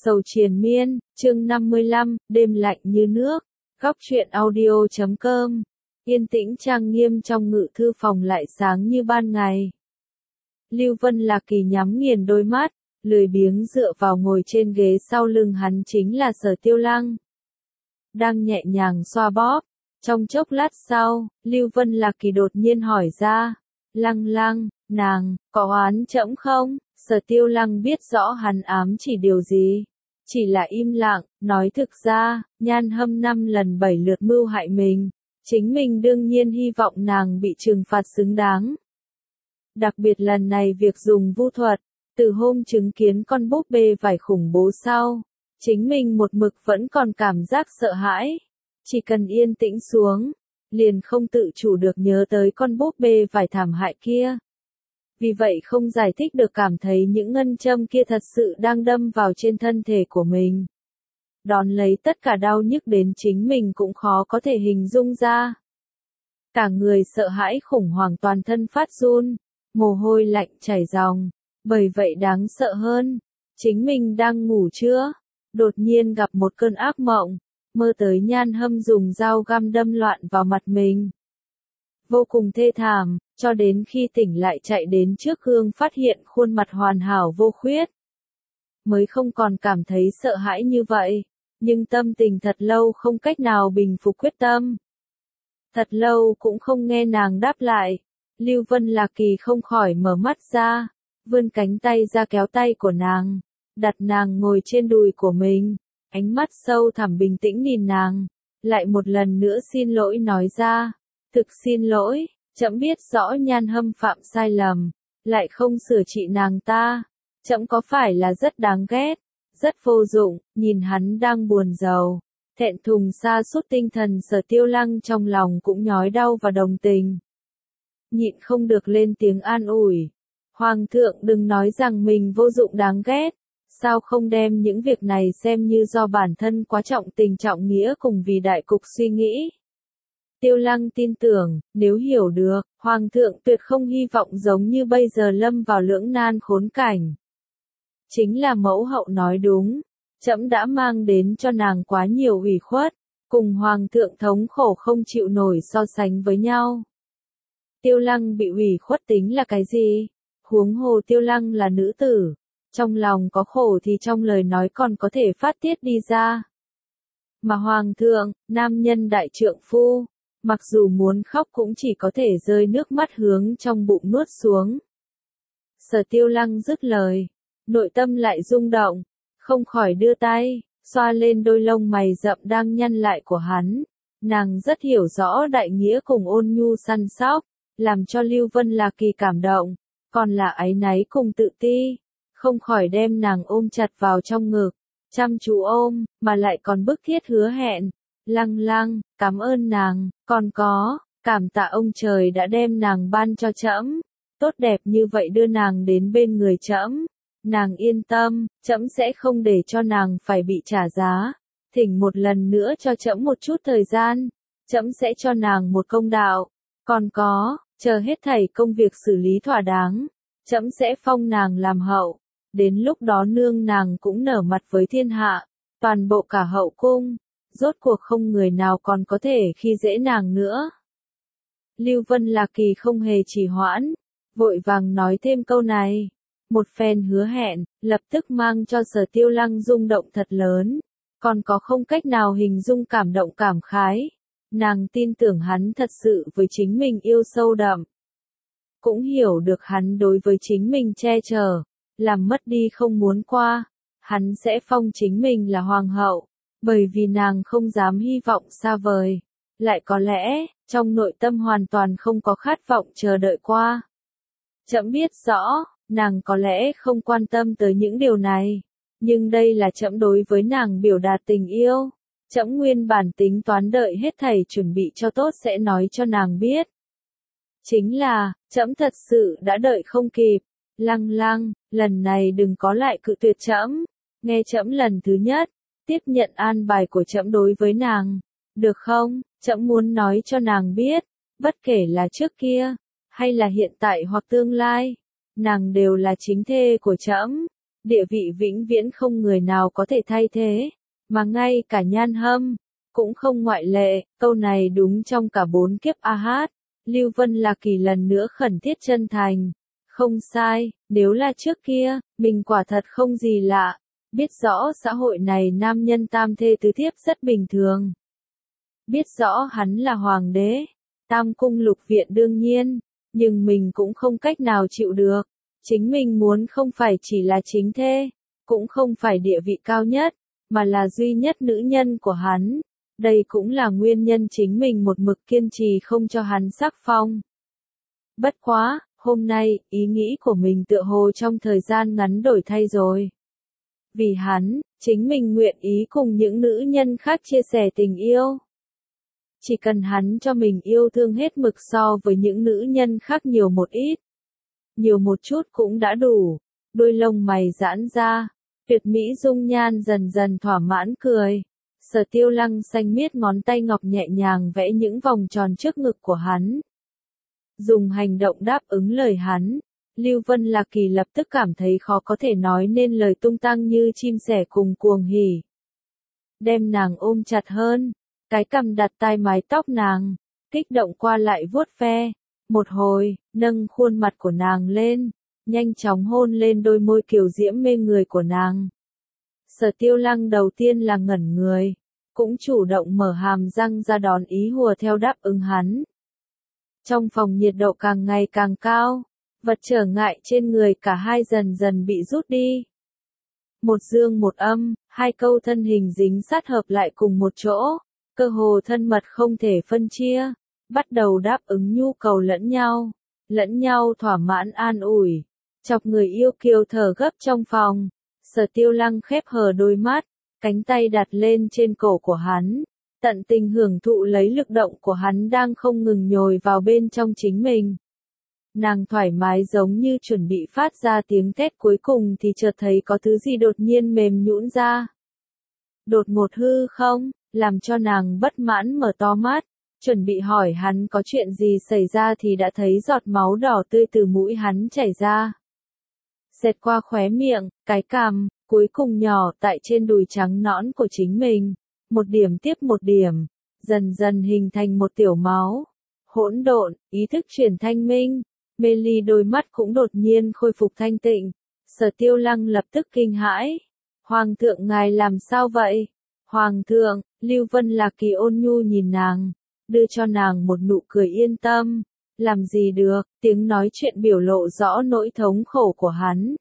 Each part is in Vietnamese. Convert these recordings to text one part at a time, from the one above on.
Sầu triền miên, chương 55, đêm lạnh như nước. Góc truyện audio.com. Yên tĩnh trang nghiêm trong ngự thư phòng lại sáng như ban ngày. Lưu Vân Lạc Kỳ nhắm nghiền đôi mắt, lười biếng dựa vào ngồi trên ghế, sau lưng hắn chính là Sở Tiêu Lăng. Đang nhẹ nhàng xoa bóp. Trong chốc lát sau, Lưu Vân Lạc Kỳ đột nhiên hỏi ra. Lăng Lăng, nàng, có oán trẫm không? Sở Tiêu Lăng biết rõ hắn ám chỉ điều gì. Chỉ là im lặng, nói thực ra, Nhan Hâm 5 lần 7 lượt mưu hại mình. Chính mình đương nhiên hy vọng nàng bị trừng phạt xứng đáng. Đặc biệt lần này việc dùng vu thuật, từ hôm chứng kiến con búp bê vải khủng bố sau, chính mình một mực vẫn còn cảm giác sợ hãi. Chỉ cần yên tĩnh xuống, liền không tự chủ được nhớ tới con búp bê vải thảm hại kia. Vì vậy không giải thích được cảm thấy những ngân châm kia thật sự đang đâm vào trên thân thể của mình. Đón lấy tất cả đau nhức đến chính mình cũng khó có thể hình dung ra. Cả người sợ hãi khủng hoảng, toàn thân phát run, mồ hôi lạnh chảy ròng. Bởi vậy đáng sợ hơn, chính mình đang ngủ chưa? Đột nhiên gặp một cơn ác mộng, mơ tới Nhan Hâm dùng dao găm đâm loạn vào mặt mình. Vô cùng thê thảm, cho đến khi tỉnh lại chạy đến trước gương phát hiện khuôn mặt hoàn hảo vô khuyết. Mới không còn cảm thấy sợ hãi như vậy, nhưng tâm tình thật lâu không cách nào bình phục quyết tâm. Thật lâu cũng không nghe nàng đáp lại, Lưu Vân Lạc Kỳ không khỏi mở mắt ra, vươn cánh tay ra kéo tay của nàng, đặt nàng ngồi trên đùi của mình, ánh mắt sâu thẳm bình tĩnh nhìn nàng, lại một lần nữa xin lỗi nói ra. Thực xin lỗi, trẫm biết rõ Nhan Hâm phạm sai lầm, lại không sửa trị nàng ta. Trẫm có phải là rất đáng ghét, rất vô dụng? Nhìn hắn đang buồn rầu, thẹn thùng sa sút tinh thần, Sở Tiêu Lăng trong lòng cũng nhói đau và đồng tình. Nhịn không được lên tiếng an ủi. Hoàng thượng đừng nói rằng mình vô dụng đáng ghét, sao không đem những việc này xem như do bản thân quá trọng tình trọng nghĩa cùng vì đại cục suy nghĩ. Tiêu Lăng tin tưởng, nếu hiểu được, Hoàng thượng tuyệt không hy vọng giống như bây giờ lâm vào lưỡng nan khốn cảnh. Chính là mẫu hậu nói đúng, trẫm đã mang đến cho nàng quá nhiều ủy khuất, cùng Hoàng thượng thống khổ không chịu nổi so sánh với nhau. Tiêu Lăng bị ủy khuất tính là cái gì? Huống hồ Tiêu Lăng là nữ tử, trong lòng có khổ thì trong lời nói còn có thể phát tiết đi ra. Mà Hoàng thượng, nam nhân đại trượng phu, mặc dù muốn khóc cũng chỉ có thể rơi nước mắt hướng trong bụng nuốt xuống. Sở Tiêu Lăng dứt lời, nội tâm lại rung động, không khỏi đưa tay, xoa lên đôi lông mày rậm đang nhăn lại của hắn. Nàng rất hiểu rõ đại nghĩa cùng ôn nhu săn sóc, làm cho Lưu Vân Lạc Kỳ cảm động, còn là áy náy cùng tự ti, không khỏi đem nàng ôm chặt vào trong ngực, chăm chú ôm, mà lại còn bức thiết hứa hẹn. Lăng Lăng, cảm ơn nàng, còn có, cảm tạ ông trời đã đem nàng ban cho trẫm, tốt đẹp như vậy đưa nàng đến bên người trẫm. Nàng yên tâm, trẫm sẽ không để cho nàng phải bị trả giá. Thỉnh một lần nữa cho trẫm một chút thời gian, trẫm sẽ cho nàng một công đạo. Còn có, chờ hết thảy công việc xử lý thỏa đáng, trẫm sẽ phong nàng làm hậu. Đến lúc đó nương nàng cũng nở mặt với thiên hạ, toàn bộ cả hậu cung. Rốt cuộc không người nào còn có thể khi dễ nàng nữa. Lưu Vân Lạc Kỳ không hề trì hoãn, vội vàng nói thêm câu này. Một phen hứa hẹn, lập tức mang cho Sở Tiêu Lăng rung động thật lớn, còn có không cách nào hình dung cảm động cảm khái. Nàng tin tưởng hắn thật sự với chính mình yêu sâu đậm. Cũng hiểu được hắn đối với chính mình che chở, làm mất đi không muốn qua, hắn sẽ phong chính mình là hoàng hậu. Bởi vì nàng không dám hy vọng xa vời, lại có lẽ, trong nội tâm hoàn toàn không có khát vọng chờ đợi qua. Trẫm biết rõ, nàng có lẽ không quan tâm tới những điều này, nhưng đây là trẫm đối với nàng biểu đạt tình yêu. Trẫm nguyên bản tính toán đợi hết thảy chuẩn bị cho tốt sẽ nói cho nàng biết. Chính là, trẫm thật sự đã đợi không kịp. Lăng Lăng, lần này đừng có lại cự tuyệt trẫm, nghe trẫm lần thứ nhất. Tiếp nhận an bài của trẫm đối với nàng, được không? Trẫm muốn nói cho nàng biết, bất kể là trước kia, hay là hiện tại hoặc tương lai, nàng đều là chính thê của trẫm. địa vị vĩnh viễn không người nào có thể thay thế, mà ngay cả Nhan Hâm cũng không ngoại lệ. Câu này đúng trong cả 4 kiếp A Hát. Lưu Vân Lạc Kỳ lần nữa khẩn thiết chân thành. Không sai, nếu là trước kia, mình quả thật không gì lạ. Biết rõ xã hội này nam nhân tam thê tứ thiếp rất bình thường. Biết rõ hắn là hoàng đế, tam cung lục viện đương nhiên, nhưng mình cũng không cách nào chịu được. Chính mình muốn không phải chỉ là chính thê, cũng không phải địa vị cao nhất, mà là duy nhất nữ nhân của hắn. Đây cũng là nguyên nhân chính mình một mực kiên trì không cho hắn sắc phong. Bất quá, hôm nay, ý nghĩ của mình tựa hồ trong thời gian ngắn đổi thay rồi. Vì hắn, chính mình nguyện ý cùng những nữ nhân khác chia sẻ tình yêu. Chỉ cần hắn cho mình yêu thương hết mực so với những nữ nhân khác nhiều một ít. Nhiều một chút cũng đã đủ. Đôi lông mày giãn ra, tuyệt mỹ dung nhan dần dần thỏa mãn cười. Sở Tiêu Lăng xanh miết ngón tay ngọc nhẹ nhàng vẽ những vòng tròn trước ngực của hắn. Dùng hành động đáp ứng lời hắn, Lưu Vân Lạc Kỳ lập tức cảm thấy khó có thể nói nên lời, tung tăng như chim sẻ cùng cuồng hỉ. Đem nàng ôm chặt hơn, cái cằm đặt tai mái tóc nàng, kích động qua lại vuốt ve. Một hồi, nâng khuôn mặt của nàng lên, nhanh chóng hôn lên đôi môi kiều diễm mê người của nàng. Sở Tiêu Lăng đầu tiên là ngẩn người, cũng chủ động mở hàm răng ra đón ý hùa theo đáp ứng hắn. Trong phòng nhiệt độ càng ngày càng cao, vật trở ngại trên người cả hai dần dần bị rút đi. Một dương một âm, hai câu thân hình dính sát hợp lại cùng một chỗ, cơ hồ thân mật không thể phân chia, bắt đầu đáp ứng nhu cầu lẫn nhau thỏa mãn an ủi, chọc người yêu kiều thở gấp trong phòng. Sở Tiêu Lăng khép hờ đôi mắt, cánh tay đặt lên trên cổ của hắn, tận tình hưởng thụ lấy lực động của hắn đang không ngừng nhồi vào bên trong chính mình. Nàng thoải mái giống như chuẩn bị phát ra tiếng thét cuối cùng thì chợt thấy có thứ gì đột nhiên mềm nhũn ra. Đột ngột hư không, làm cho nàng bất mãn mở to mắt, chuẩn bị hỏi hắn có chuyện gì xảy ra thì đã thấy giọt máu đỏ tươi từ mũi hắn chảy ra. Xẹt qua khóe miệng, cái cằm, cuối cùng nhỏ tại trên đùi trắng nõn của chính mình. Một điểm tiếp một điểm, dần dần hình thành một tiểu máu. Hỗn độn, ý thức chuyển thanh minh, mê ly đôi mắt cũng đột nhiên khôi phục thanh tịnh. Sở Tiêu Lăng lập tức kinh hãi. Hoàng thượng ngài làm sao vậy? Hoàng thượng, Lưu Vân Lạc Kỳ ôn nhu nhìn nàng, đưa cho nàng một nụ cười yên tâm. Làm gì được, tiếng nói chuyện biểu lộ rõ nỗi thống khổ của hắn.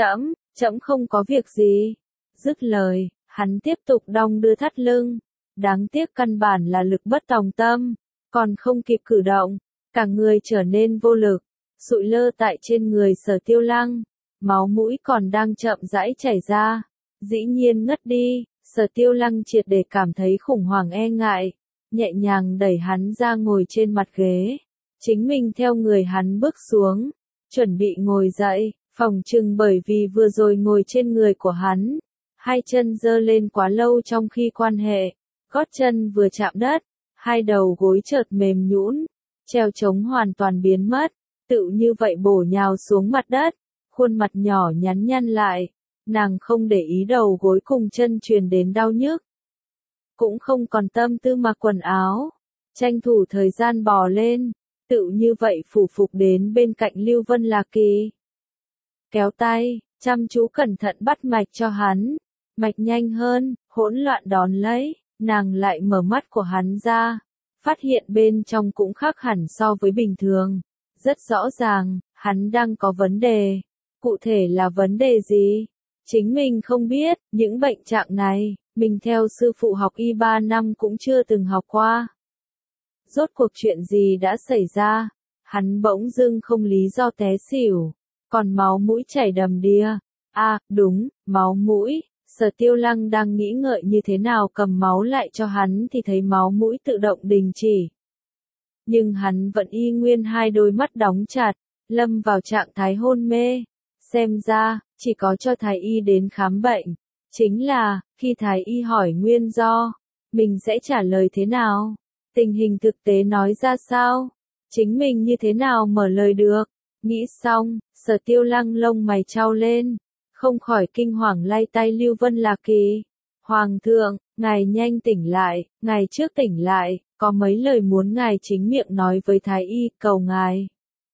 Trẫm không có việc gì. Dứt lời, hắn tiếp tục đong đưa thắt lưng. Đáng tiếc căn bản là lực bất tòng tâm, còn không kịp cử động, cả người trở nên vô lực, sụi lơ tại trên người Sở Tiêu Lăng, máu mũi còn đang chậm rãi chảy ra, dĩ nhiên ngất đi. Sở Tiêu Lăng triệt để cảm thấy khủng hoảng e ngại, nhẹ nhàng đẩy hắn ra ngồi trên mặt ghế, chính mình theo người hắn bước xuống, chuẩn bị ngồi dậy, phỏng chừng bởi vì vừa rồi ngồi trên người của hắn, hai chân giơ lên quá lâu trong khi quan hệ, gót chân vừa chạm đất, hai đầu gối chợt mềm nhũn, treo trống hoàn toàn biến mất, tự như vậy bổ nhào xuống mặt đất, khuôn mặt nhỏ nhắn nhăn lại, nàng không để ý đầu gối cùng chân truyền đến đau nhức, cũng không còn tâm tư mặc quần áo, tranh thủ thời gian bò lên, tự như vậy phủ phục đến bên cạnh Lưu Vân Lạc Kỳ. Kéo tay, chăm chú cẩn thận bắt mạch cho hắn, mạch nhanh hơn, hỗn loạn đón lấy, nàng lại mở mắt của hắn ra, phát hiện bên trong cũng khác hẳn so với bình thường, rất rõ ràng, hắn đang có vấn đề, cụ thể là vấn đề gì? Chính mình không biết, những bệnh trạng này, mình theo sư phụ học y 3 năm cũng chưa từng học qua. Rốt cuộc chuyện gì đã xảy ra? Hắn bỗng dưng không lý do té xỉu, còn máu mũi chảy đầm đìa. À, đúng, máu mũi. Sở Tiêu Lăng đang nghĩ ngợi như thế nào cầm máu lại cho hắn thì thấy máu mũi tự động đình chỉ. Nhưng hắn vẫn y nguyên hai đôi mắt đóng chặt, lâm vào trạng thái hôn mê. Xem ra, chỉ có cho thái y đến khám bệnh. Chính là, khi thái y hỏi nguyên do, mình sẽ trả lời thế nào? Tình hình thực tế nói ra sao? Chính mình như thế nào mở lời được? Nghĩ xong, Sở Tiêu Lăng lông mày chau lên. không khỏi kinh hoàng lay tay Lưu Vân Lạc Kỳ. Hoàng thượng, ngài nhanh tỉnh lại, ngài trước tỉnh lại, có mấy lời muốn ngài chính miệng nói với Thái Y, cầu ngài.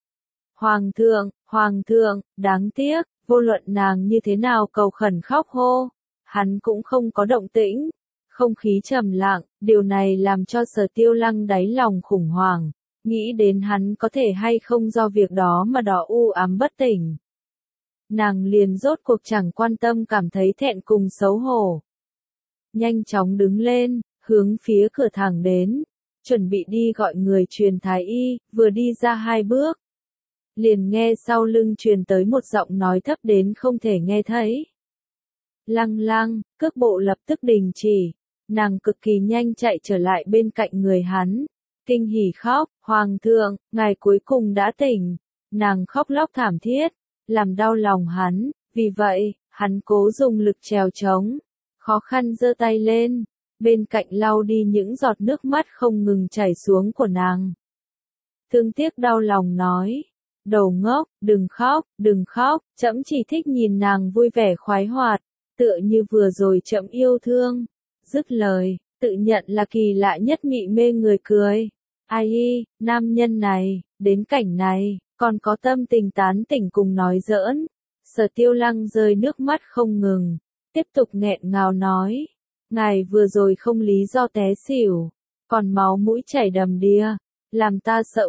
Hoàng thượng, đáng tiếc, vô luận nàng như thế nào cầu khẩn khóc hô, hắn cũng không có động tĩnh. Không khí trầm lặng, điều này làm cho Sở Tiêu Lăng đáy lòng khủng hoảng, nghĩ đến hắn có thể hay không do việc đó mà đỏ u ám bất tỉnh. Nàng liền rốt cuộc chẳng quan tâm cảm thấy thẹn cùng xấu hổ. Nhanh chóng đứng lên, hướng phía cửa thẳng đến, chuẩn bị đi gọi người truyền Thái Y, vừa đi ra 2 bước. Liền nghe sau lưng truyền tới một giọng nói thấp đến không thể nghe thấy. Lăng lăng, cước bộ lập tức đình chỉ, nàng cực kỳ nhanh chạy trở lại bên cạnh người hắn, kinh hỉ khóc, Hoàng thượng, ngài cuối cùng đã tỉnh. Nàng khóc lóc thảm thiết, làm đau lòng hắn, vì vậy, hắn cố dùng lực trèo trống, khó khăn giơ tay lên, bên cạnh lau đi những giọt nước mắt không ngừng chảy xuống của nàng. Thương tiếc đau lòng nói, đầu ngốc, đừng khóc, trẫm chỉ thích nhìn nàng vui vẻ khoái hoạt, tựa như vừa rồi trẫm yêu thương. Dứt lời, tự nhận là kỳ lạ nhất mị mê người cười. Ai y, nam nhân này, đến cảnh này, còn có tâm tình tán tỉnh cùng nói giỡn. Sở Tiêu Lăng rơi nước mắt không ngừng, tiếp tục nghẹn ngào nói, ngài vừa rồi không lý do té xỉu, còn máu mũi chảy đầm đìa, làm ta sợ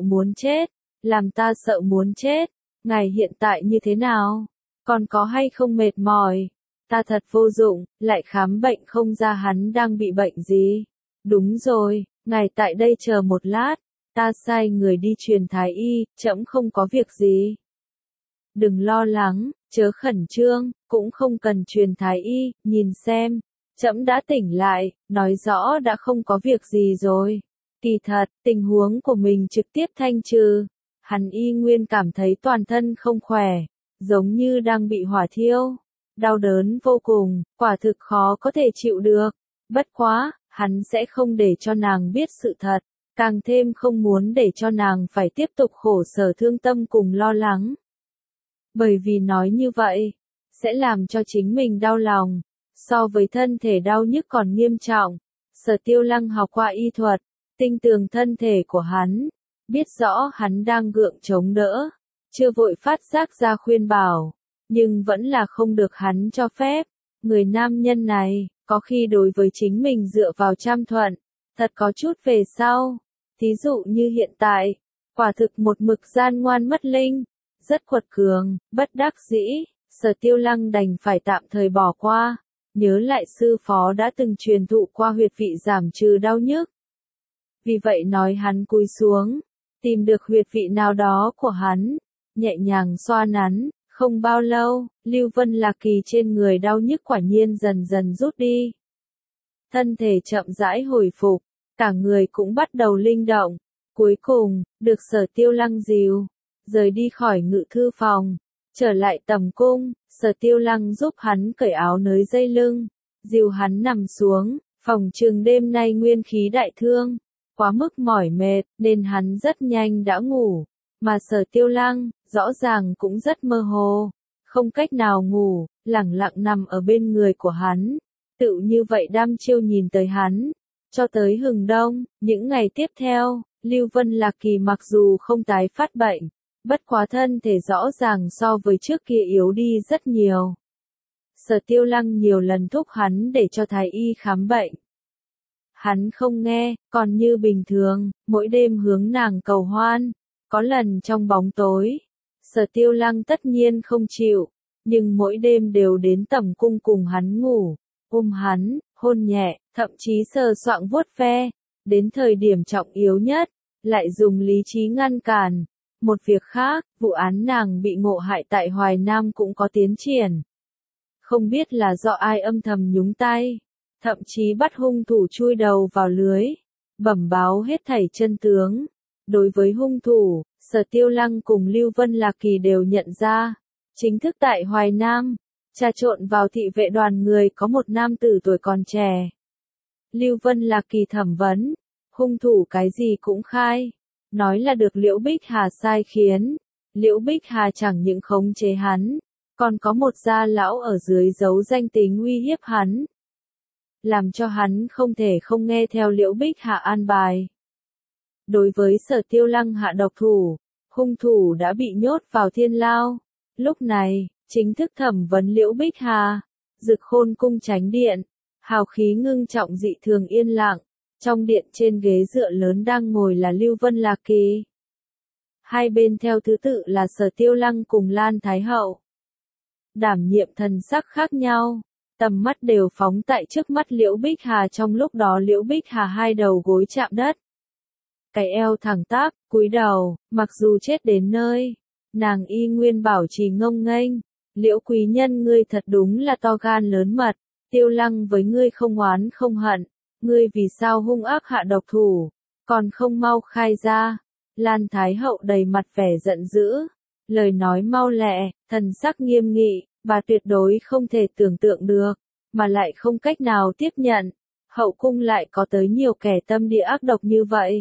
muốn chết, ngài hiện tại như thế nào, còn có hay không mệt mỏi, ta thật vô dụng, lại khám bệnh không ra hắn đang bị bệnh gì. Đúng rồi, ngài tại đây chờ một lát, ta sai người đi truyền Thái Y, trẫm không có việc gì. Đừng lo lắng, chớ khẩn trương, cũng không cần truyền Thái Y, nhìn xem, trẫm đã tỉnh lại, nói rõ đã không có việc gì rồi. Kỳ thật, tình huống của mình trực tiếp thanh trừ, hắn y nguyên cảm thấy toàn thân không khỏe, giống như đang bị hỏa thiêu, đau đớn vô cùng, quả thực khó có thể chịu được. Bất quá, hắn sẽ không để cho nàng biết sự thật, càng thêm không muốn để cho nàng phải tiếp tục khổ sở thương tâm cùng lo lắng. Bởi vì nói như vậy, sẽ làm cho chính mình đau lòng, so với thân thể đau nhức còn nghiêm trọng. Sở Tiêu Lăng học qua y thuật, tinh tường thân thể của hắn, biết rõ hắn đang gượng chống đỡ, chưa vội phát giác ra khuyên bảo, nhưng vẫn là không được hắn cho phép. Người nam nhân này, có khi đối với chính mình dựa vào trăm thuận, thật có chút về sau. Thí dụ như hiện tại, quả thực một mực gian ngoan mất linh, rất quật cường, bất đắc dĩ, Sở Tiêu Lăng đành phải tạm thời bỏ qua, nhớ lại sư phó đã từng truyền thụ qua huyệt vị giảm trừ đau nhức. Vì vậy nói hắn cúi xuống, tìm được huyệt vị nào đó của hắn, nhẹ nhàng xoa nắn, không bao lâu, Lưu Vân Lạc Kỳ trên người đau nhức quả nhiên dần dần rút đi. Thân thể chậm rãi hồi phục, cả người cũng bắt đầu linh động, cuối cùng, được Sở Tiêu Lăng dìu, rời đi khỏi ngự thư phòng, trở lại tầm cung, Sở Tiêu Lăng giúp hắn cởi áo nới dây lưng, dìu hắn nằm xuống, phòng trường đêm nay nguyên khí đại thương, quá mức mỏi mệt, nên hắn rất nhanh đã ngủ, mà Sở Tiêu Lăng, rõ ràng cũng rất mơ hồ, không cách nào ngủ, lẳng lặng nằm ở bên người của hắn, tự như vậy đăm chiêu nhìn tới hắn, cho tới hừng đông, những ngày tiếp theo, Lưu Vân Lạc Kỳ mặc dù không tái phát bệnh, bất quá thân thể rõ ràng so với trước kia yếu đi rất nhiều. Sở Tiêu Lăng nhiều lần thúc hắn để cho Thái Y khám bệnh. Hắn không nghe, còn như bình thường, mỗi đêm hướng nàng cầu hoan, có lần trong bóng tối. Sở Tiêu Lăng tất nhiên không chịu, nhưng mỗi đêm đều đến tầm cung cùng hắn ngủ, ôm hắn, hôn nhẹ, thậm chí sờ soạng vuốt ve, đến thời điểm trọng yếu nhất, lại dùng lý trí ngăn cản. Một việc khác, vụ án nàng bị ngộ hại tại Hoài Nam cũng có tiến triển. Không biết là do ai âm thầm nhúng tay, thậm chí bắt hung thủ chui đầu vào lưới, bẩm báo hết thảy chân tướng. Đối với hung thủ, Sở Tiêu Lăng cùng Lưu Vân Lạc Kỳ đều nhận ra, chính thức tại Hoài Nam, trà trộn vào thị vệ đoàn người có một nam tử tuổi còn trẻ. Lưu Vân Lạc Kỳ thẩm vấn, hung thủ cái gì cũng khai, nói là được Liễu Bích Hà sai khiến, Liễu Bích Hà chẳng những khống chế hắn, Còn có một gia lão ở dưới giấu danh tính uy hiếp hắn, làm cho hắn không thể không nghe theo Liễu Bích Hà an bài. Đối với Sở Tiêu Lăng hạ độc thủ, hung thủ đã bị nhốt vào thiên lao. Lúc này, chính thức thẩm vấn Liễu Bích Hà, Dực Khôn cung chánh điện, hào khí ngưng trọng dị thường yên lặng, trong điện trên ghế dựa lớn đang ngồi là Lưu Vân Lạc Kỳ. Hai bên theo thứ tự là Sở Tiêu Lăng cùng Lan Thái Hậu. Đảm nhiệm thần sắc khác nhau, tầm mắt đều phóng tại trước mắt Liễu Bích Hà, trong lúc đó Liễu Bích Hà hai đầu gối chạm đất. Cái eo thẳng tắp, cúi đầu, mặc dù chết đến nơi, nàng y nguyên bảo trì ngông nghênh. Liễu quý nhân, ngươi thật đúng là to gan lớn mật, Tiêu Lăng với ngươi không oán không hận, ngươi vì sao hung ác hạ độc thủ, còn không mau khai ra. Lan Thái Hậu đầy mặt vẻ giận dữ, lời nói mau lẹ, thần sắc nghiêm nghị, bà tuyệt đối không thể tưởng tượng được, mà lại không cách nào tiếp nhận, hậu cung lại có tới nhiều kẻ tâm địa ác độc như vậy.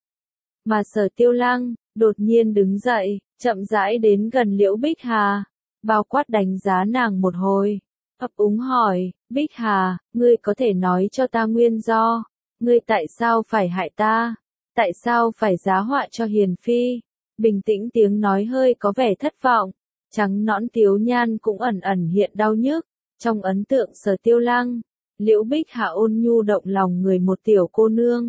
Mà Sở Tiêu Lăng, đột nhiên đứng dậy, chậm rãi đến gần Liễu Bích Hà, bao quát đánh giá nàng một hồi, ấp úng hỏi, Bích Hà, ngươi có thể nói cho ta nguyên do, ngươi tại sao phải hại ta, tại sao phải giá họa cho Hiền Phi? Bình tĩnh tiếng nói hơi có vẻ thất vọng, trắng nõn tiếu nhan cũng ẩn ẩn hiện đau nhức, trong ấn tượng Sở Tiêu Lăng, Liễu Bích Hà ôn nhu động lòng người một tiểu cô nương.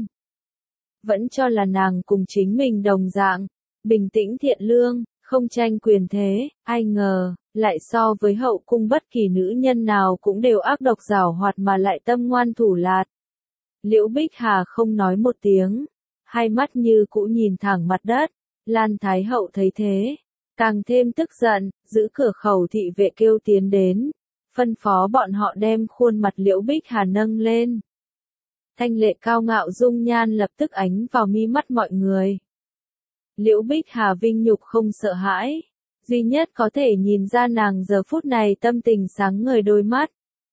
Vẫn cho là nàng cùng chính mình đồng dạng, bình tĩnh thiện lương, không tranh quyền thế, ai ngờ, lại so với hậu cung bất kỳ nữ nhân nào cũng đều ác độc giảo hoạt mà lại tâm ngoan thủ lạt. Liễu Bích Hà không nói một tiếng, hai mắt như cũ nhìn thẳng mặt đất. Lan Thái Hậu thấy thế, càng thêm tức giận, giữ cửa khẩu thị vệ kêu tiến đến, phân phó bọn họ đem khuôn mặt Liễu Bích Hà nâng lên. Thanh lệ cao ngạo dung nhan lập tức ánh vào mi mắt mọi người. Liễu Bích Hà vinh nhục không sợ hãi, duy nhất có thể nhìn ra nàng giờ phút này tâm tình sáng ngời đôi mắt.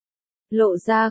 Lộ ra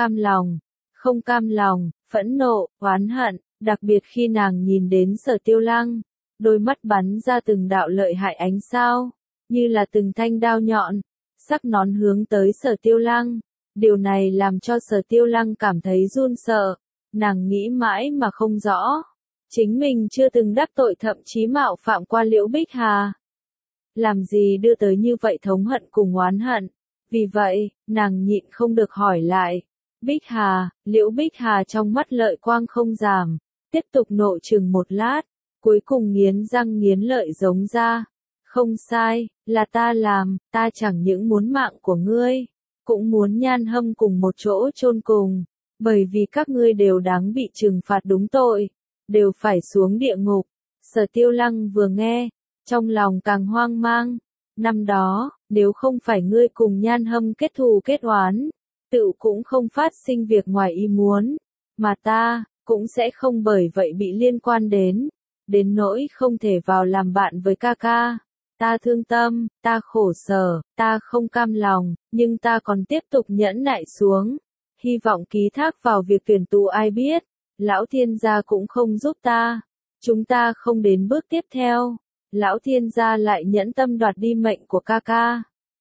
không cam lòng, phẫn nộ, oán hận, đặc biệt khi nàng nhìn đến Sở Tiêu Lăng, đôi mắt bắn ra từng đạo lợi hại ánh sao, như là từng thanh đao nhọn, sắc nón hướng tới Sở Tiêu Lăng. Điều này làm cho Sở Tiêu Lăng cảm thấy run sợ, nàng nghĩ mãi mà không rõ. Chính mình chưa từng đắc tội thậm chí mạo phạm qua Liễu Bích Hà. Làm gì đưa tới như vậy thống hận cùng oán hận. Vì vậy, nàng nhịn không được hỏi lại. Bích Hà, Liễu Bích Hà trong mắt lợi quang không giảm, tiếp tục nộ chừng một lát, cuối cùng nghiến răng nghiến lợi giống ra. Không sai, là ta làm, ta chẳng những muốn mạng của ngươi, cũng muốn Nhan Hâm cùng một chỗ chôn cùng, bởi vì các ngươi đều đáng bị trừng phạt đúng tội, đều phải xuống địa ngục. Sở Tiêu Lăng vừa nghe, trong lòng càng hoang mang. Năm đó, nếu không phải ngươi cùng Nhan Hâm kết thù kết oán, tự cũng không phát sinh việc ngoài ý muốn, mà ta cũng sẽ không bởi vậy bị liên quan đến nỗi không thể vào làm bạn với ca ca. Ta thương tâm, ta khổ sở, ta không cam lòng, nhưng ta còn tiếp tục nhẫn nại xuống. Hy vọng ký thác vào việc tuyển tú ai biết, Lão Thiên gia cũng không giúp ta. Chúng ta không đến bước tiếp theo. Lão Thiên gia lại nhẫn tâm đoạt đi mệnh của ca ca.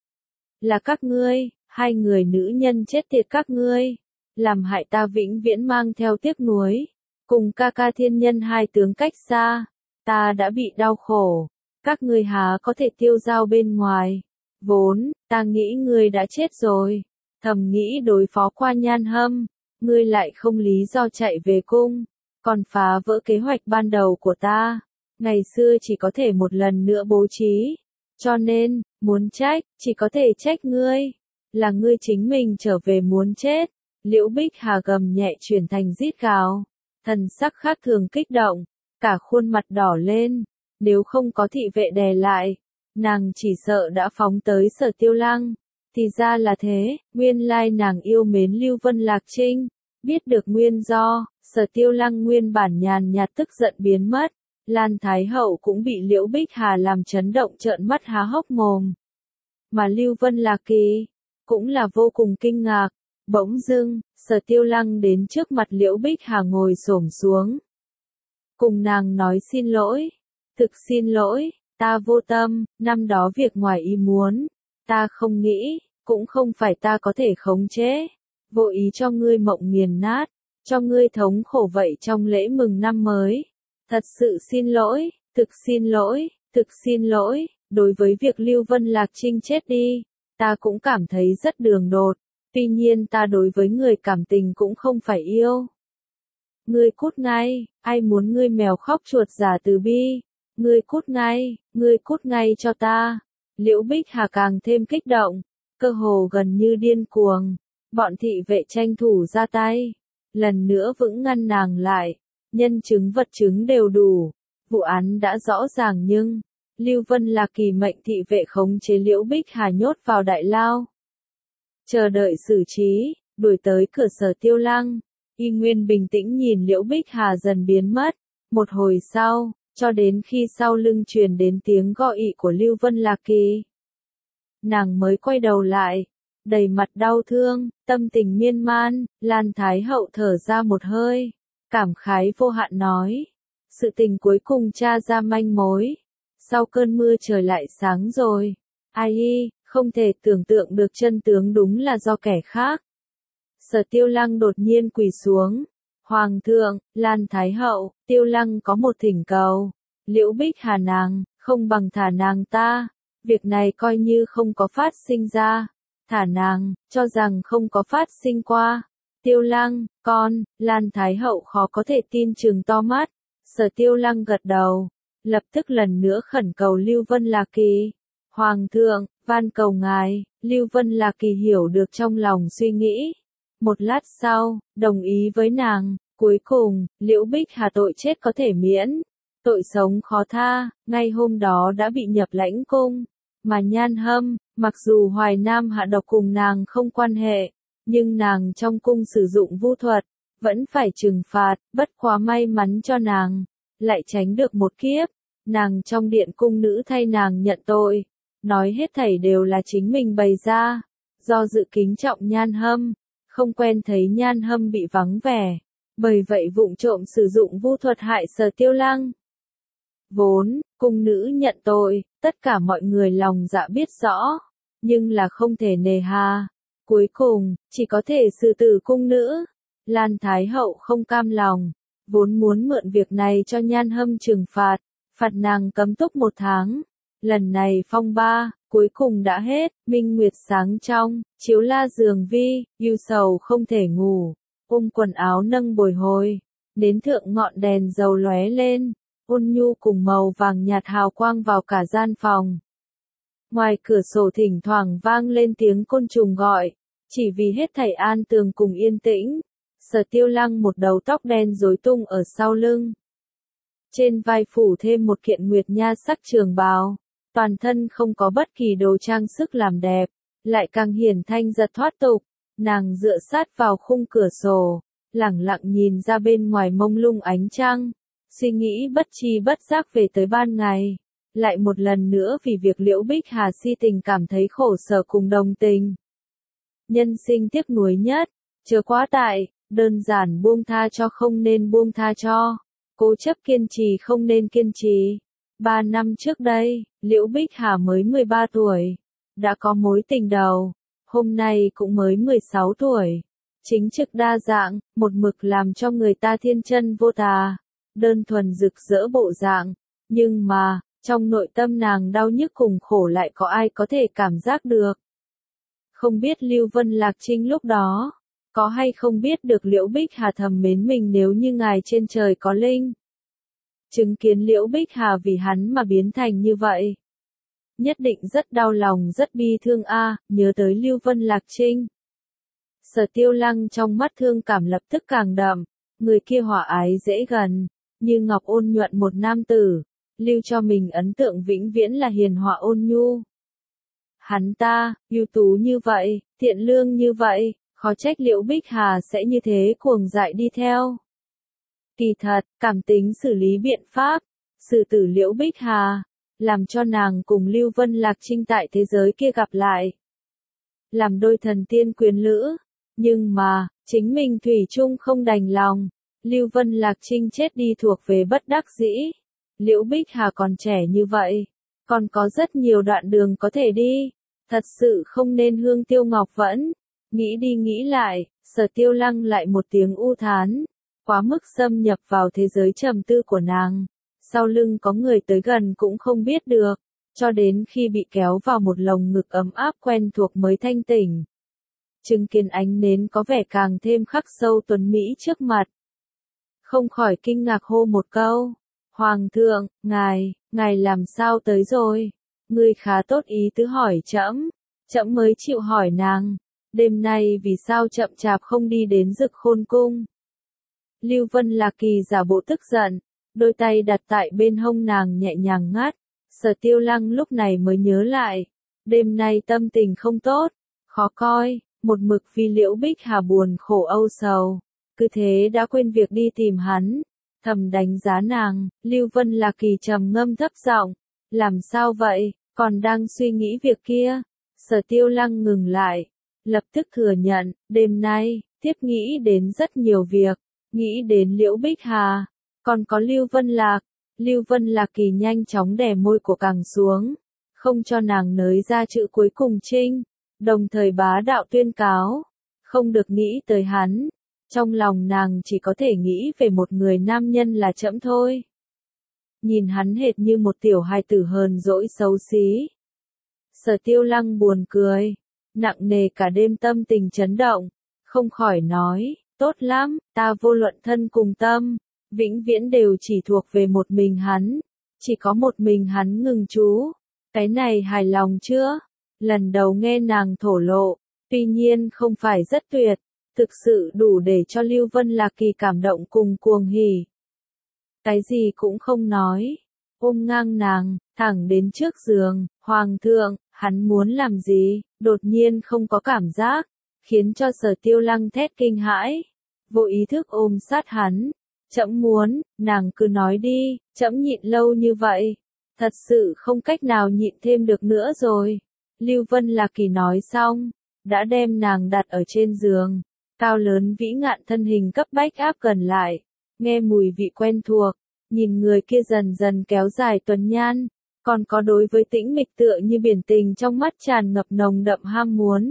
Là các ngươi, hai người nữ nhân chết tiệt các ngươi, làm hại ta vĩnh viễn mang theo tiếc nuối. Cùng ca ca thiên nhân hai tướng cách xa, ta đã bị đau khổ. Các ngươi há có thể tiêu dao bên ngoài. Vốn, ta nghĩ ngươi đã chết rồi. Thầm nghĩ đối phó qua Nhan Hâm, ngươi lại không lý do chạy về cung, còn phá vỡ kế hoạch ban đầu của ta. Ngày xưa chỉ có thể một lần nữa bố trí. Cho nên, muốn trách, chỉ có thể trách ngươi. Là ngươi chính mình trở về muốn chết. Liễu Bích Hà gầm nhẹ chuyển thành rít gào. Thần sắc khác thường kích động, cả khuôn mặt đỏ lên. Nếu không có thị vệ đè lại, nàng chỉ sợ đã phóng tới Sở Tiêu Lăng. Thì ra là thế, nguyên lai nàng yêu mến Lưu Vân Lạc Trinh. Biết được nguyên do, Sở Tiêu Lăng nguyên bản nhàn nhạt tức giận biến mất. Lan Thái Hậu cũng bị Liễu Bích Hà làm chấn động trợn mắt há hốc mồm. Mà Lưu Vân Lạc Kỳ cũng là vô cùng kinh ngạc. Bỗng dưng, Sở Tiêu Lăng đến trước mặt Liễu Bích Hà ngồi xổm xuống. Cùng nàng nói xin lỗi. Thực xin lỗi, ta vô tâm, năm đó việc ngoài ý muốn. Ta không nghĩ, cũng không phải ta có thể khống chế, vô ý cho ngươi mộng nghiền nát, cho ngươi thống khổ vậy trong lễ mừng năm mới. Thật sự xin lỗi, thực xin lỗi, thực xin lỗi, đối với việc Lưu Vân Lạc Trinh chết đi, ta cũng cảm thấy rất đường đột, tuy nhiên ta đối với người cảm tình cũng không phải yêu. Ngươi cút ngay, ai muốn ngươi mèo khóc chuột giả từ bi, ngươi cút ngay cho ta. Liễu Bích Hà càng thêm kích động, cơ hồ gần như điên cuồng, bọn thị vệ tranh thủ ra tay, lần nữa vững ngăn nàng lại, nhân chứng vật chứng đều đủ, vụ án đã rõ ràng nhưng, Lưu Vân Lạc Kỳ mệnh thị vệ khống chế Liễu Bích Hà nhốt vào đại lao. Chờ đợi xử trí, đuổi tới cửa Sở Tiêu Lăng, y nguyên bình tĩnh nhìn Liễu Bích Hà dần biến mất, một hồi sau, cho đến khi sau lưng truyền đến tiếng gọi ị của Lưu Vân Lạc Kỳ. Nàng mới quay đầu lại, đầy mặt đau thương, tâm tình miên man, Lan Thái Hậu thở ra một hơi, cảm khái vô hạn nói. Sự tình cuối cùng tra ra manh mối. Sau cơn mưa trời lại sáng rồi. Ai không thể tưởng tượng được chân tướng đúng là do kẻ khác. Sở Tiêu Lăng đột nhiên quỳ xuống. Hoàng thượng, Lan Thái Hậu, Tiêu Lăng có một thỉnh cầu. Liễu Bích Hà nàng, không bằng thả nàng ta. Việc này coi như không có phát sinh ra. Thả nàng, cho rằng không có phát sinh qua. Tiêu Lăng, con, Lan Thái Hậu khó có thể tin trừng to mắt. Sở Tiêu Lăng gật đầu, lập tức lần nữa khẩn cầu Lưu Vân Lạc Kỳ. Hoàng thượng, van cầu ngài, Lưu Vân Lạc Kỳ hiểu được trong lòng suy nghĩ. Một lát sau, đồng ý với nàng, cuối cùng, Liễu Bích Hà tội chết có thể miễn, tội sống khó tha, ngay hôm đó đã bị nhập lãnh cung. Mà Nhan Hâm, mặc dù Hoài Nam hạ độc cùng nàng không quan hệ, nhưng nàng trong cung sử dụng vu thuật, vẫn phải trừng phạt, bất quá may mắn cho nàng, lại tránh được một kiếp. Nàng trong điện cung nữ thay nàng nhận tội, nói hết thảy đều là chính mình bày ra, do dự kính trọng Nhan Hâm, không quen thấy Nhan Hâm bị vắng vẻ, bởi vậy vụng trộm sử dụng vu thuật hại Sở Tiêu Lăng. Vốn, cung nữ nhận tội, tất cả mọi người lòng dạ biết rõ, nhưng là không thể nề hà. Cuối cùng, chỉ có thể xử tử cung nữ. Lan Thái Hậu không cam lòng, vốn muốn mượn việc này cho Nhan Hâm trừng phạt, phạt nàng cấm túc 1 tháng. Lần này phong ba, cuối cùng đã hết, minh nguyệt sáng trong, chiếu la giường vi, ưu sầu không thể ngủ, ôm quần áo nâng bồi hồi, đến thượng ngọn đèn dầu lóe lên, ôn nhu cùng màu vàng nhạt hào quang vào cả gian phòng. Ngoài cửa sổ thỉnh thoảng vang lên tiếng côn trùng gọi, chỉ vì hết thảy an tường cùng yên tĩnh. Sở Tiêu Lăng một đầu tóc đen rối tung ở sau lưng. Trên vai phủ thêm một kiện nguyệt nha sắc trường bào, toàn thân không có bất kỳ đồ trang sức làm đẹp, lại càng hiển thanh giật thoát tục. Nàng dựa sát vào khung cửa sổ, lẳng lặng nhìn ra bên ngoài mông lung ánh trăng, suy nghĩ bất tri bất giác về tới ban ngày. Lại một lần nữa vì việc Liễu Bích Hà si tình cảm thấy khổ sở cùng đồng tình. Nhân sinh tiếc nuối nhất, chớ quá tại, đơn giản buông tha cho không nên buông tha cho, cố chấp kiên trì không nên kiên trì. 3 năm trước đây, Liễu Bích Hà mới 13 tuổi, đã có mối tình đầu, hôm nay cũng mới 16 tuổi. Chính trực đa dạng, một mực làm cho người ta thiên chân vô tà, đơn thuần rực rỡ bộ dạng, nhưng mà, trong nội tâm nàng đau nhức cùng khổ lại có ai có thể cảm giác được. Không biết Lưu Vân Lạc Trinh lúc đó, có hay không biết được Liễu Bích Hà thầm mến mình nếu như ngài trên trời có linh. Chứng kiến Liễu Bích Hà vì hắn mà biến thành như vậy. Nhất định rất đau lòng rất bi thương nhớ tới Lưu Vân Lạc Trinh. Sở Tiêu Lăng trong mắt thương cảm lập tức càng đậm, người kia hòa ái dễ gần, như ngọc ôn nhuận một nam tử, lưu cho mình ấn tượng vĩnh viễn là hiền hòa ôn nhu. Hắn ta, ưu tú như vậy, thiện lương như vậy, khó trách Liễu Bích Hà sẽ như thế cuồng dại đi theo. Kỳ thật, cảm tính xử lý biện pháp, xử tử Liễu Bích Hà, làm cho nàng cùng Lưu Vân Lạc Trinh tại thế giới kia gặp lại. Làm đôi thần tiên quyến lữ, nhưng mà, chính mình thủy chung không đành lòng, Lưu Vân Lạc Trinh chết đi thuộc về bất đắc dĩ. Liễu Bích Hà còn trẻ như vậy, còn có rất nhiều đoạn đường có thể đi, Thật sự không nên Hương Tiêu Ngọc Vẫn. Nghĩ đi nghĩ lại, Sở Tiêu Lăng lại một tiếng u thán, quá mức xâm nhập vào thế giới trầm tư của nàng. Sau lưng có người tới gần cũng không biết được, cho đến khi bị kéo vào một lồng ngực ấm áp quen thuộc mới thanh tỉnh. Chứng kiến ánh nến có vẻ càng thêm khắc sâu tuấn Mỹ trước mặt. Không khỏi kinh ngạc hô một câu. Hoàng thượng, ngài làm sao tới rồi? Ngươi khá tốt ý tứ hỏi trẫm, trẫm mới chịu hỏi nàng. Đêm nay vì sao chậm chạp không đi đến Dực Khôn cung? Lưu Vân Lạc Kỳ giả bộ tức giận, đôi tay đặt tại bên hông nàng nhẹ nhàng ngắt. Sở Tiêu Lăng lúc này mới nhớ lại, đêm nay tâm tình không tốt, khó coi, một mực vì Liễu Bích Hà buồn khổ âu sầu, cứ thế đã quên việc đi tìm hắn. Thầm đánh giá nàng, Lưu Vân Lạc Kỳ trầm ngâm thấp giọng, làm sao vậy, còn đang suy nghĩ việc kia? Sở Tiêu Lăng ngừng lại, lập tức thừa nhận, đêm nay, thiếp nghĩ đến rất nhiều việc, nghĩ đến Liễu Bích Hà, còn có Lưu Vân Lạc. Lưu Vân Lạc Kỳ nhanh chóng đè môi của càng xuống, không cho nàng nới ra chữ cuối cùng Trinh, đồng thời bá đạo tuyên cáo, không được nghĩ tới hắn. Trong lòng nàng chỉ có thể nghĩ về một người nam nhân là trẫm thôi. Nhìn hắn hệt như một tiểu hài tử hờn dỗi xấu xí. Sở Tiêu Lăng buồn cười, nặng nề cả đêm tâm tình chấn động, không khỏi nói, tốt lắm, ta vô luận thân cùng tâm, vĩnh viễn đều chỉ thuộc về một mình hắn, chỉ có một mình hắn ngừng chú, cái này hài lòng chưa? Lần đầu nghe nàng thổ lộ, tuy nhiên không phải rất tuyệt, thực sự đủ để cho Lưu Vân Lạc Kỳ cảm động cùng cuồng hỉ. Cái gì cũng không nói, ôm ngang nàng, thẳng đến trước giường. Hoàng thượng, hắn muốn làm gì? Đột nhiên không có cảm giác, khiến cho Sở Tiêu Lăng thét kinh hãi, vô ý thức ôm sát hắn. Trẫm muốn, nàng cứ nói đi, trẫm nhịn lâu như vậy, thật sự không cách nào nhịn thêm được nữa rồi. Lưu Vân Lạc Kỳ nói xong, đã đem nàng đặt ở trên giường, cao lớn vĩ ngạn thân hình cấp bách áp gần lại, nghe mùi vị quen thuộc, nhìn người kia dần dần kéo dài tuần nhan, còn có đối với tĩnh mịch tựa như biển tình trong mắt tràn ngập nồng đậm ham muốn.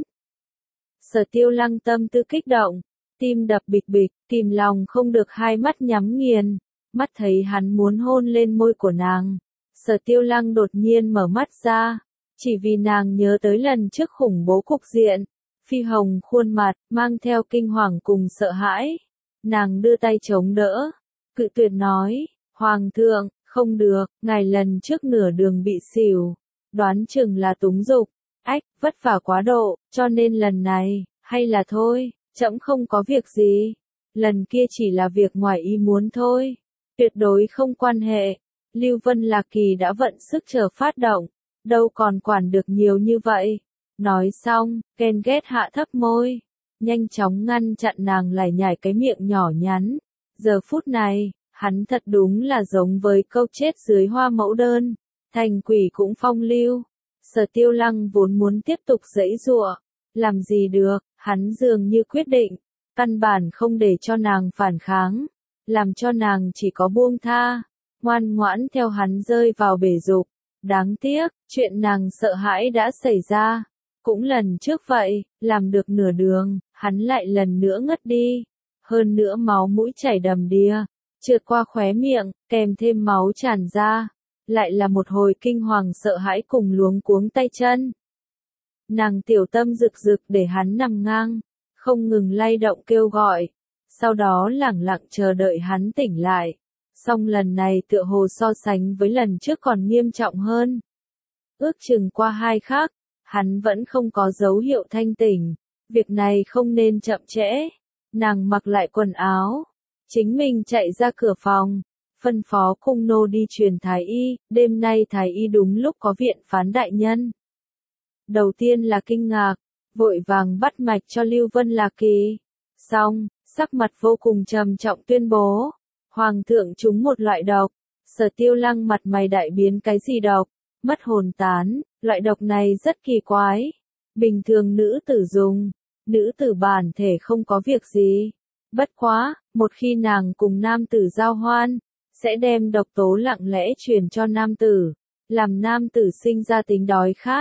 Sở Tiêu Lăng tâm tư kích động, tim đập bịch bịch, kìm lòng không được hai mắt nhắm nghiền, mắt thấy hắn muốn hôn lên môi của nàng. Sở Tiêu Lăng đột nhiên mở mắt ra, chỉ vì nàng nhớ tới lần trước khủng bố cục diện, Phi Hồng khuôn mặt, mang theo kinh hoàng cùng sợ hãi. Nàng đưa tay chống đỡ, cự tuyệt nói, Hoàng thượng, không được, ngài lần trước nửa đường bị xỉu, đoán chừng là túng dục, ách, vất vả quá độ, cho nên lần này, hay là thôi, trẫm không có việc gì, lần kia chỉ là việc ngoài ý muốn thôi, tuyệt đối không quan hệ. Lưu Vân Lạc Kỳ đã vận sức chờ phát động, đâu còn quản được nhiều như vậy. Nói xong, ghen ghét hạ thấp môi, nhanh chóng ngăn chặn nàng lải nhải cái miệng nhỏ nhắn. Giờ phút này, hắn thật đúng là giống với câu chết dưới hoa mẫu đơn, thành quỷ cũng phong lưu. Sở Tiêu Lăng vốn muốn tiếp tục giãy giụa, làm gì được, hắn dường như quyết định, căn bản không để cho nàng phản kháng, làm cho nàng chỉ có buông tha, ngoan ngoãn theo hắn rơi vào bể dục. Đáng tiếc, chuyện nàng sợ hãi đã xảy ra. Cũng lần trước vậy, làm được nửa đường, hắn lại lần nữa ngất đi. Hơn nữa máu mũi chảy đầm đìa, trượt qua khóe miệng, kèm thêm máu tràn ra. Lại là một hồi kinh hoàng sợ hãi cùng luống cuống tay chân. Nàng tiểu tâm rực rực để hắn nằm ngang, không ngừng lay động kêu gọi. Sau đó lẳng lặng chờ đợi hắn tỉnh lại. Song lần này tựa hồ so sánh với lần trước còn nghiêm trọng hơn. Ước chừng qua 2 khắc, hắn vẫn không có dấu hiệu thanh tỉnh. Việc này không nên chậm trễ. Nàng mặc lại quần áo, chính mình chạy ra cửa phòng, phân phó cung nô đi truyền thái y. Đêm nay thái y đúng lúc có viện phán đại nhân. Đầu tiên là kinh ngạc, vội vàng bắt mạch cho Lưu Vân Lạc Kỳ. Xong, sắc mặt vô cùng trầm trọng tuyên bố, Hoàng thượng trúng một loại độc. Sở Tiêu Lăng mặt mày đại biến, cái gì độc? Mất hồn tán, loại độc này rất kỳ quái. Bình thường nữ tử dùng, nữ tử bản thể không có việc gì. Bất quá, một khi nàng cùng nam tử giao hoan, sẽ đem độc tố lặng lẽ truyền cho nam tử, làm nam tử sinh ra tính đói khát.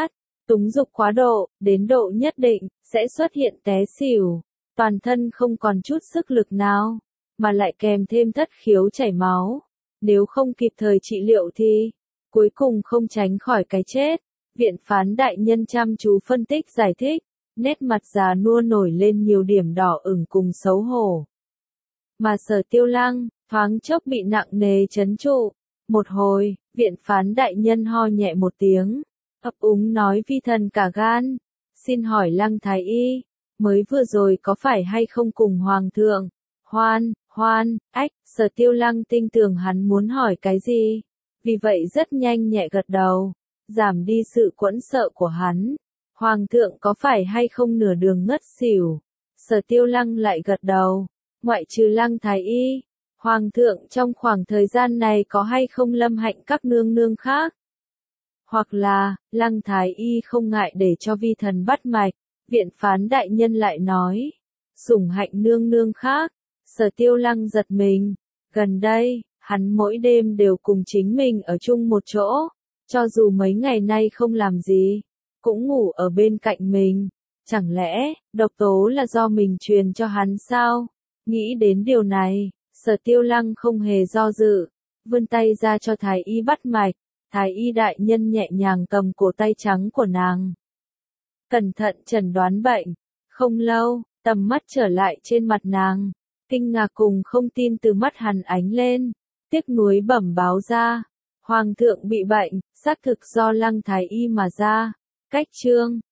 Túng dục quá độ, đến độ nhất định, sẽ xuất hiện té xỉu, toàn thân không còn chút sức lực nào, mà lại kèm thêm thất khiếu chảy máu. Nếu không kịp thời trị liệu thì, cuối cùng không tránh khỏi cái chết. Viện phán đại nhân chăm chú phân tích giải thích, nét mặt già nua nổi lên nhiều điểm đỏ ửng cùng xấu hổ. Mà Sở Tiêu Lăng, thoáng chốc bị nặng nề trấn trụ. Một hồi, viện phán đại nhân ho nhẹ một tiếng, ấp úng nói vi thần cả gan. Xin hỏi Lăng Thái Y, mới vừa rồi có phải hay không cùng Hoàng thượng? Hoan, Sở Tiêu Lăng tin tưởng hắn muốn hỏi cái gì. Vì vậy rất nhanh nhẹ gật đầu, giảm đi sự quẫn sợ của hắn. Hoàng thượng có phải hay không nửa đường ngất xỉu? Sở Tiêu Lăng lại gật đầu, ngoại trừ Lăng Thái Y. Hoàng thượng trong khoảng thời gian này có hay không lâm hạnh các nương nương khác? Hoặc là, Lăng Thái Y không ngại để cho vi thần bắt mạch. Viện phán đại nhân lại nói, sủng hạnh nương nương khác. Sở Tiêu Lăng giật mình, gần đây, hắn mỗi đêm đều cùng chính mình ở chung một chỗ, cho dù mấy ngày nay không làm gì, cũng ngủ ở bên cạnh mình. Chẳng lẽ, độc tố là do mình truyền cho hắn sao? Nghĩ đến điều này, Sở Tiêu Lăng không hề do dự, vươn tay ra cho Thái Y bắt mạch. Thái Y đại nhân nhẹ nhàng cầm cổ tay trắng của nàng, cẩn thận chẩn đoán bệnh. Không lâu, tầm mắt trở lại trên mặt nàng, kinh ngạc cùng không tin từ mắt hắn ánh lên, tiếc nuối bẩm báo ra, Hoàng thượng bị bệnh, xác thực do Lăng Thái Y mà ra. Cách chương